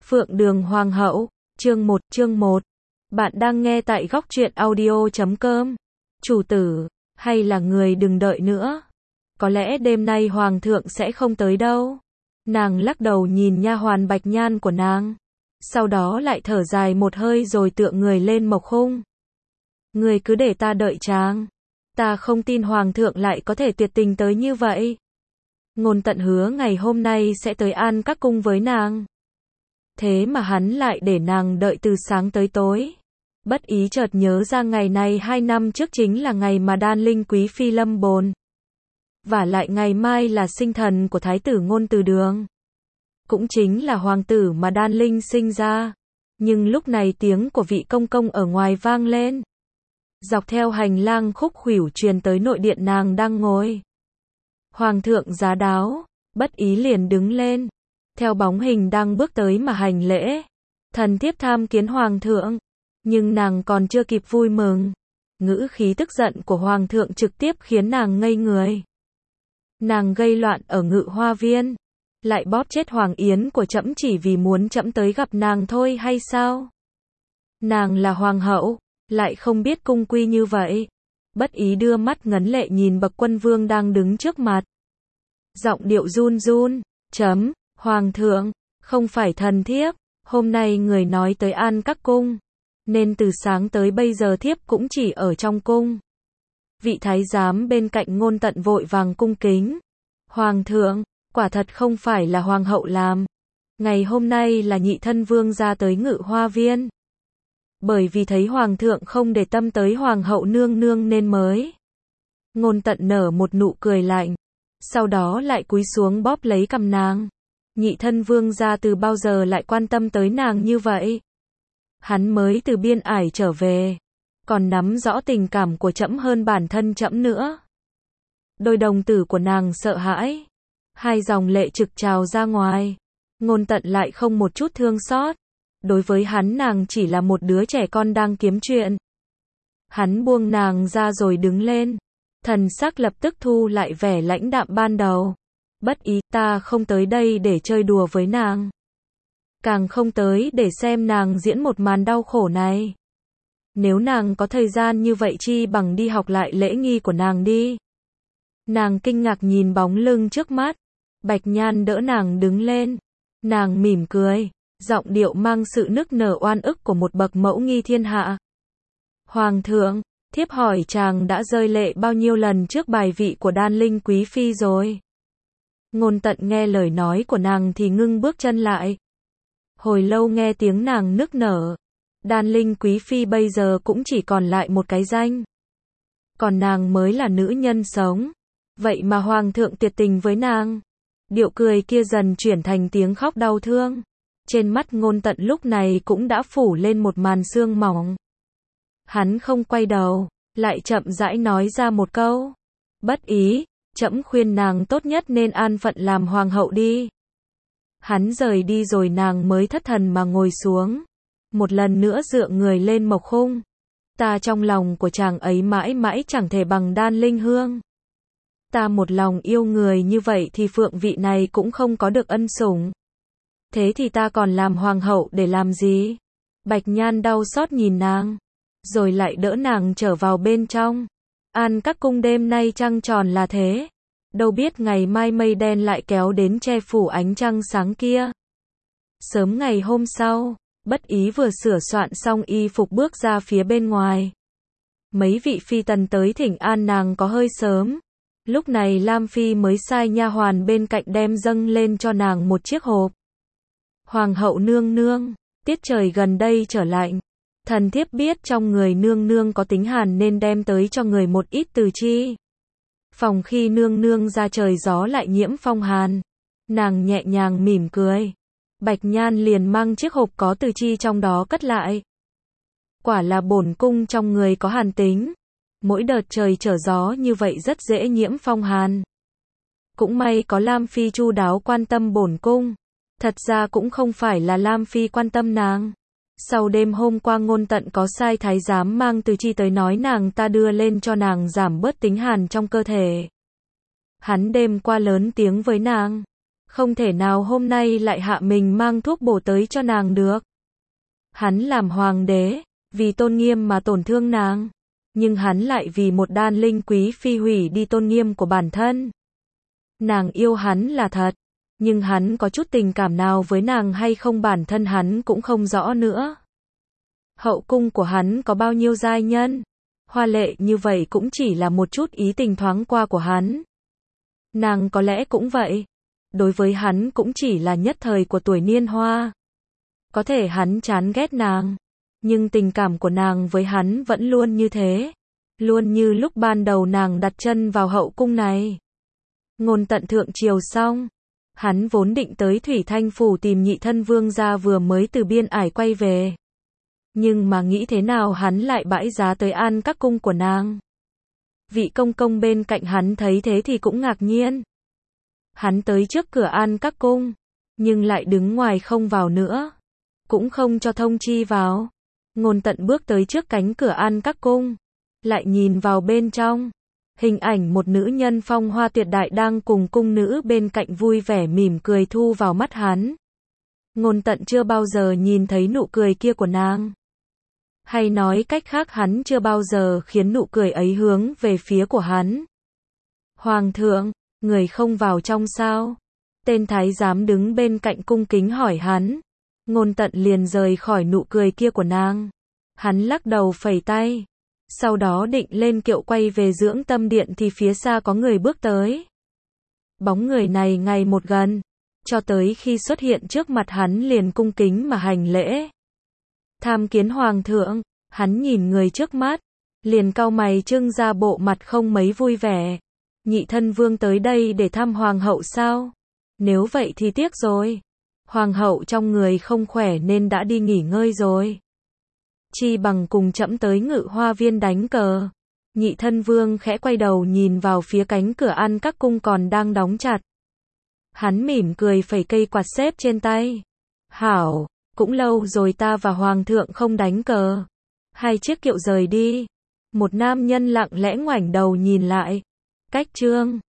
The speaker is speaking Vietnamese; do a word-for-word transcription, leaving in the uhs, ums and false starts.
Phượng Đường Hoàng hậu, chương một, chương một. Bạn đang nghe tại góc truyện audio chấm com. Chủ tử, hay là người đừng đợi nữa. Có lẽ đêm nay hoàng thượng sẽ không tới đâu. Nàng lắc đầu nhìn nha hoàn Bạch Nhan của nàng. Sau đó lại thở dài một hơi rồi tựa người lên mộc khung. Người cứ để ta đợi chàng. Ta không tin hoàng thượng lại có thể tuyệt tình tới như vậy. Ngôn Tận hứa ngày hôm nay sẽ tới An Các cung với nàng. Thế mà hắn lại để nàng đợi từ sáng tới tối. Bất ý chợt nhớ ra ngày này hai năm trước chính là ngày mà Đan Linh quý phi lâm bồn. Vả lại ngày mai là sinh thần của thái tử Ngôn Từ Đường. Cũng chính là hoàng tử mà Đan Linh sinh ra. Nhưng lúc này tiếng của vị công công ở ngoài vang lên. Dọc theo hành lang khúc khuỷu truyền tới nội điện nàng đang ngồi. Hoàng thượng giá đáo, bất ý liền đứng lên. Theo bóng hình đang bước tới mà hành lễ. Thần thiếp tham kiến hoàng thượng. Nhưng nàng còn chưa kịp vui mừng. Ngữ khí tức giận của hoàng thượng trực tiếp khiến nàng ngây người. Nàng gây loạn ở Ngự Hoa Viên. Lại bóp chết Hoàng Yến của trẫm chỉ vì muốn trẫm tới gặp nàng thôi hay sao? Nàng là hoàng hậu, lại không biết cung quy như vậy. Bất ý đưa mắt ngấn lệ nhìn bậc quân vương đang đứng trước mặt. Giọng điệu run run, chấm, hoàng thượng, không phải thần thiếp, hôm nay người nói tới An Các cung, nên từ sáng tới bây giờ thiếp cũng chỉ ở trong cung. Vị thái giám bên cạnh Ngôn Tận vội vàng cung kính. Hoàng thượng, quả thật không phải là hoàng hậu làm. Ngày hôm nay là nhị thân vương ra tới Ngự Hoa Viên. Bởi vì thấy hoàng thượng không để tâm tới hoàng hậu nương nương nên mới. Ngôn Tận nở một nụ cười lạnh. Sau đó lại cúi xuống bóp lấy cằm nàng. Nhị thân vương ra từ bao giờ lại quan tâm tới nàng như vậy? Hắn mới từ biên ải trở về. Còn nắm rõ tình cảm của trẫm hơn bản thân trẫm nữa. Đôi đồng tử của nàng sợ hãi. Hai dòng lệ trực trào ra ngoài. Ngôn Tận lại không một chút thương xót. Đối với hắn nàng chỉ là một đứa trẻ con đang kiếm chuyện. Hắn buông nàng ra rồi đứng lên. Thần sắc lập tức thu lại vẻ lãnh đạm ban đầu. Bất ý, ta không tới đây để chơi đùa với nàng. Càng không tới để xem nàng diễn một màn đau khổ này. Nếu nàng có thời gian như vậy chi bằng đi học lại lễ nghi của nàng đi. Nàng kinh ngạc nhìn bóng lưng trước mắt. Bạch Nhan đỡ nàng đứng lên. Nàng mỉm cười. Giọng điệu mang sự nức nở oan ức của một bậc mẫu nghi thiên hạ. Hoàng thượng, thiếp hỏi chàng đã rơi lệ bao nhiêu lần trước bài vị của Đan Linh quý phi rồi? Ngôn Tận nghe lời nói của nàng thì ngưng bước chân lại. Hồi lâu nghe tiếng nàng nức nở. Đan Linh quý phi bây giờ cũng chỉ còn lại một cái danh. Còn nàng mới là nữ nhân sống. Vậy mà hoàng thượng tuyệt tình với nàng. Điệu cười kia dần chuyển thành tiếng khóc đau thương. Trên mắt Ngôn Tận lúc này cũng đã phủ lên một màn sương mỏng. Hắn không quay đầu, lại chậm rãi nói ra một câu. Bất ý, trẫm khuyên nàng tốt nhất nên an phận làm hoàng hậu đi. Hắn rời đi rồi nàng mới thất thần mà ngồi xuống. Một lần nữa dựa người lên mộc khung. Ta trong lòng của chàng ấy mãi mãi chẳng thể bằng Đan Linh hương. Ta một lòng yêu người như vậy thì phượng vị này cũng không có được ân sủng. Thế thì ta còn làm hoàng hậu để làm gì? Bạch Nhan đau xót nhìn nàng. Rồi lại đỡ nàng trở vào bên trong. An Các cung đêm nay trăng tròn là thế. Đâu biết ngày mai mây đen lại kéo đến che phủ ánh trăng sáng kia. Sớm ngày hôm sau, Bất ý vừa sửa soạn xong y phục bước ra phía bên ngoài. Mấy vị phi tần tới thỉnh an nàng có hơi sớm. Lúc này Lam Phi mới sai nha hoàn bên cạnh đem dâng lên cho nàng một chiếc hộp. Hoàng hậu nương nương, tiết trời gần đây trở lạnh. Thần thiếp biết trong người nương nương có tính hàn nên đem tới cho người một ít từ chi. Phòng khi nương nương ra trời gió lại nhiễm phong hàn. Nàng nhẹ nhàng mỉm cười. Bạch Nhan liền mang chiếc hộp có từ chi trong đó cất lại. Quả là bổn cung trong người có hàn tính. Mỗi đợt trời trở gió như vậy rất dễ nhiễm phong hàn. Cũng may có Lam Phi chu đáo quan tâm bổn cung. Thật ra cũng không phải là Lam Phi quan tâm nàng. Sau đêm hôm qua Ngôn Tận có sai thái giám mang từ chi tới nói nàng ta đưa lên cho nàng giảm bớt tính hàn trong cơ thể. Hắn đêm qua lớn tiếng với nàng. Không thể nào hôm nay lại hạ mình mang thuốc bổ tới cho nàng được. Hắn làm hoàng đế, vì tôn nghiêm mà tổn thương nàng. Nhưng hắn lại vì một đan linh quý phi hủy đi tôn nghiêm của bản thân. Nàng yêu hắn là thật, nhưng hắn có chút tình cảm nào với nàng hay không bản thân hắn cũng không rõ nữa. Hậu cung của hắn có bao nhiêu giai nhân, hoa lệ như vậy cũng chỉ là một chút ý tình thoáng qua của hắn. Nàng có lẽ cũng vậy, đối với hắn cũng chỉ là nhất thời của tuổi niên hoa. Có thể hắn chán ghét nàng, nhưng tình cảm của nàng với hắn vẫn luôn như thế, luôn như lúc ban đầu nàng đặt chân vào hậu cung này. Ngôn Tận thượng triều xong, hắn vốn định tới Thủy Thanh phủ tìm nhị thân vương gia vừa mới từ biên ải quay về. Nhưng mà nghĩ thế nào hắn lại bãi giá tới An Các cung của nàng. Vị công công bên cạnh hắn thấy thế thì cũng ngạc nhiên. Hắn tới trước cửa An Các cung, nhưng lại đứng ngoài không vào nữa, cũng không cho thông chi vào. Ngôn Tận bước tới trước cánh cửa An Các cung, lại nhìn vào bên trong. Hình ảnh một nữ nhân phong hoa tuyệt đại đang cùng cung nữ bên cạnh vui vẻ mỉm cười thu vào mắt hắn. Ngôn Tận chưa bao giờ nhìn thấy nụ cười kia của nàng. Hay nói cách khác hắn chưa bao giờ khiến nụ cười ấy hướng về phía của hắn. Hoàng thượng, người không vào trong sao? Tên thái giám đứng bên cạnh cung kính hỏi hắn. Ngôn Tận liền rời khỏi nụ cười kia của nàng. Hắn lắc đầu phẩy tay. Sau đó định lên kiệu quay về dưỡng tâm điện thì phía xa có người bước tới. Bóng người này ngày một gần, cho tới khi xuất hiện trước mặt hắn liền cung kính mà hành lễ. Tham kiến hoàng thượng, hắn nhìn người trước mắt, liền cau mày trưng ra bộ mặt không mấy vui vẻ. Nhị thân vương tới đây để thăm hoàng hậu sao? Nếu vậy thì tiếc rồi. Hoàng hậu trong người không khỏe nên đã đi nghỉ ngơi rồi. Chi bằng cùng trẫm tới Ngự Hoa viên đánh cờ. Nhị thân vương khẽ quay đầu nhìn vào phía cánh cửa An Các cung còn đang đóng chặt. Hắn mỉm cười phẩy cây quạt xếp trên tay. Hảo, cũng lâu rồi ta và hoàng thượng không đánh cờ. Hai chiếc kiệu rời đi. Một nam nhân lặng lẽ ngoảnh đầu nhìn lại. Cách trương.